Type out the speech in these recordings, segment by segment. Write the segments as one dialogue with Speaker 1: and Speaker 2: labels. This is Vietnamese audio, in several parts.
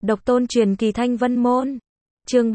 Speaker 1: Độc tôn truyền kỳ Thanh Vân Môn. Chương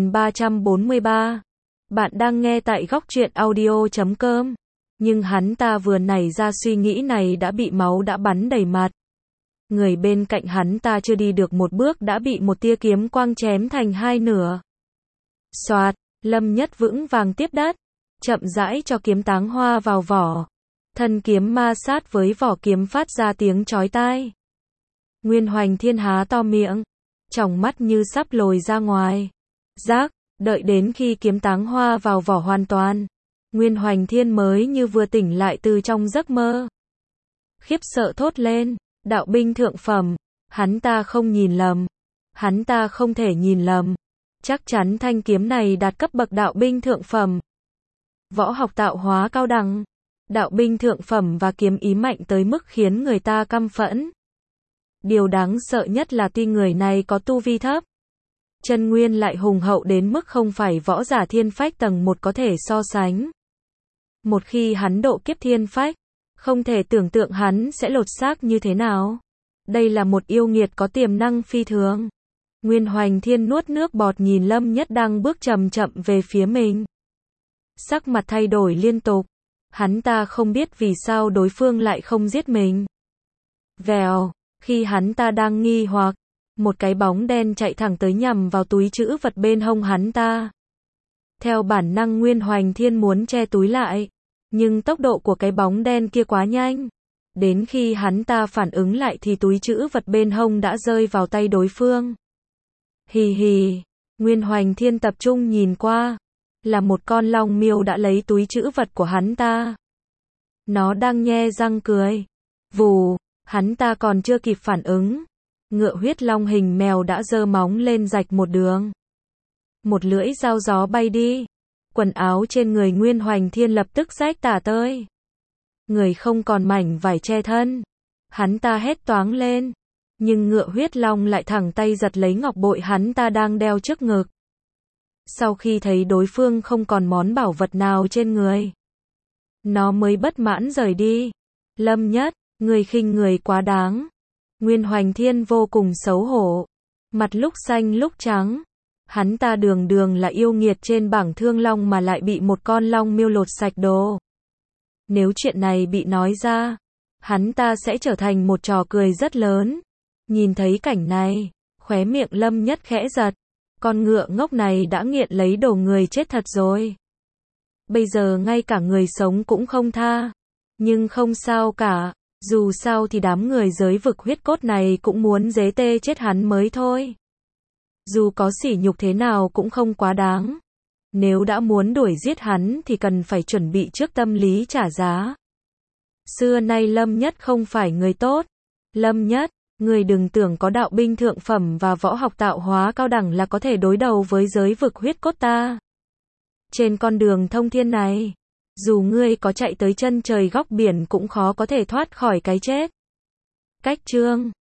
Speaker 1: 3343. Bạn đang nghe tại góc truyện audio.com. Nhưng hắn ta vừa nảy ra suy nghĩ này đã bị máu đã bắn đầy mặt. Người bên cạnh hắn ta chưa đi được một bước đã bị một tia kiếm quang chém thành hai nửa. Soạt, Lâm Nhất vững vàng tiếp đất, chậm rãi cho kiếm táng hoa vào vỏ. Thân kiếm ma sát với vỏ kiếm phát ra tiếng chói tai. Nguyên Hoành Thiên há to miệng, tròng mắt như sắp lồi ra ngoài. Rác, đợi đến khi kiếm táng hoa vào vỏ hoàn toàn, Nguyên Hoành Thiên mới như vừa tỉnh lại từ trong giấc mơ. Khiếp sợ thốt lên, đạo binh thượng phẩm, hắn ta không nhìn lầm. Hắn ta không thể nhìn lầm. Chắc chắn thanh kiếm này đạt cấp bậc đạo binh thượng phẩm. Võ học tạo hóa cao đẳng, đạo binh thượng phẩm và kiếm ý mạnh tới mức khiến người ta căm phẫn. Điều đáng sợ nhất là tuy người này có tu vi thấp, chân nguyên lại hùng hậu đến mức không phải võ giả thiên phách tầng 1 có thể so sánh. Một khi hắn độ kiếp thiên phách, không thể tưởng tượng hắn sẽ lột xác như thế nào. Đây là một yêu nghiệt có tiềm năng phi thường. Nguyên Hoành Thiên nuốt nước bọt nhìn Lâm Nhất đang bước chậm chậm về phía mình. Sắc mặt thay đổi liên tục. Hắn ta không biết vì sao đối phương lại không giết mình. Vèo, khi hắn ta đang nghi hoặc, một cái bóng đen chạy thẳng tới nhằm vào túi trữ vật bên hông hắn ta. Theo bản năng Nguyên Hoành Thiên muốn che túi lại, nhưng tốc độ của cái bóng đen kia quá nhanh. Đến khi hắn ta phản ứng lại thì túi trữ vật bên hông đã rơi vào tay đối phương. Hì hì, Nguyên Hoành Thiên tập trung nhìn qua, là một con long miêu đã lấy túi trữ vật của hắn ta. Nó đang nhe răng cười. Vù, hắn ta còn chưa kịp phản ứng, ngựa huyết long hình mèo đã giơ móng lên rạch một đường. Một lưỡi dao gió bay đi. Quần áo trên người Nguyên Hoành Thiên lập tức rách tả tơi. Người không còn mảnh vải che thân. Hắn ta hét toáng lên. Nhưng ngựa huyết long lại thẳng tay giật lấy ngọc bội hắn ta đang đeo trước ngực. Sau khi thấy đối phương không còn món bảo vật nào trên người, nó mới bất mãn rời đi. Lâm Nhất, người khinh người quá đáng. Nguyên Hoành Thiên vô cùng xấu hổ. Mặt lúc xanh lúc trắng. Hắn ta đường đường là yêu nghiệt trên bảng thương long mà lại bị một con long miêu lột sạch đồ. Nếu chuyện này bị nói ra, hắn ta sẽ trở thành một trò cười rất lớn. Nhìn thấy cảnh này, khóe miệng Lâm Nhất khẽ giật. Con ngựa ngốc này đã nghiện lấy đồ người chết thật rồi. Bây giờ ngay cả người sống cũng không tha. Nhưng không sao cả, dù sao thì đám người giới vực huyết cốt này cũng muốn dế tê chết hắn mới thôi. Dù có sỉ nhục thế nào cũng không quá đáng. Nếu đã muốn đuổi giết hắn thì cần phải chuẩn bị trước tâm lý trả giá. Xưa nay Lâm Nhất không phải người tốt. Lâm Nhất, người đừng tưởng có đạo binh thượng phẩm và võ học tạo hóa cao đẳng là có thể đối đầu với giới vực huyết cốt ta. Trên con đường thông thiên này, dù ngươi có chạy tới chân trời góc biển cũng khó có thể thoát khỏi cái chết. Cách chương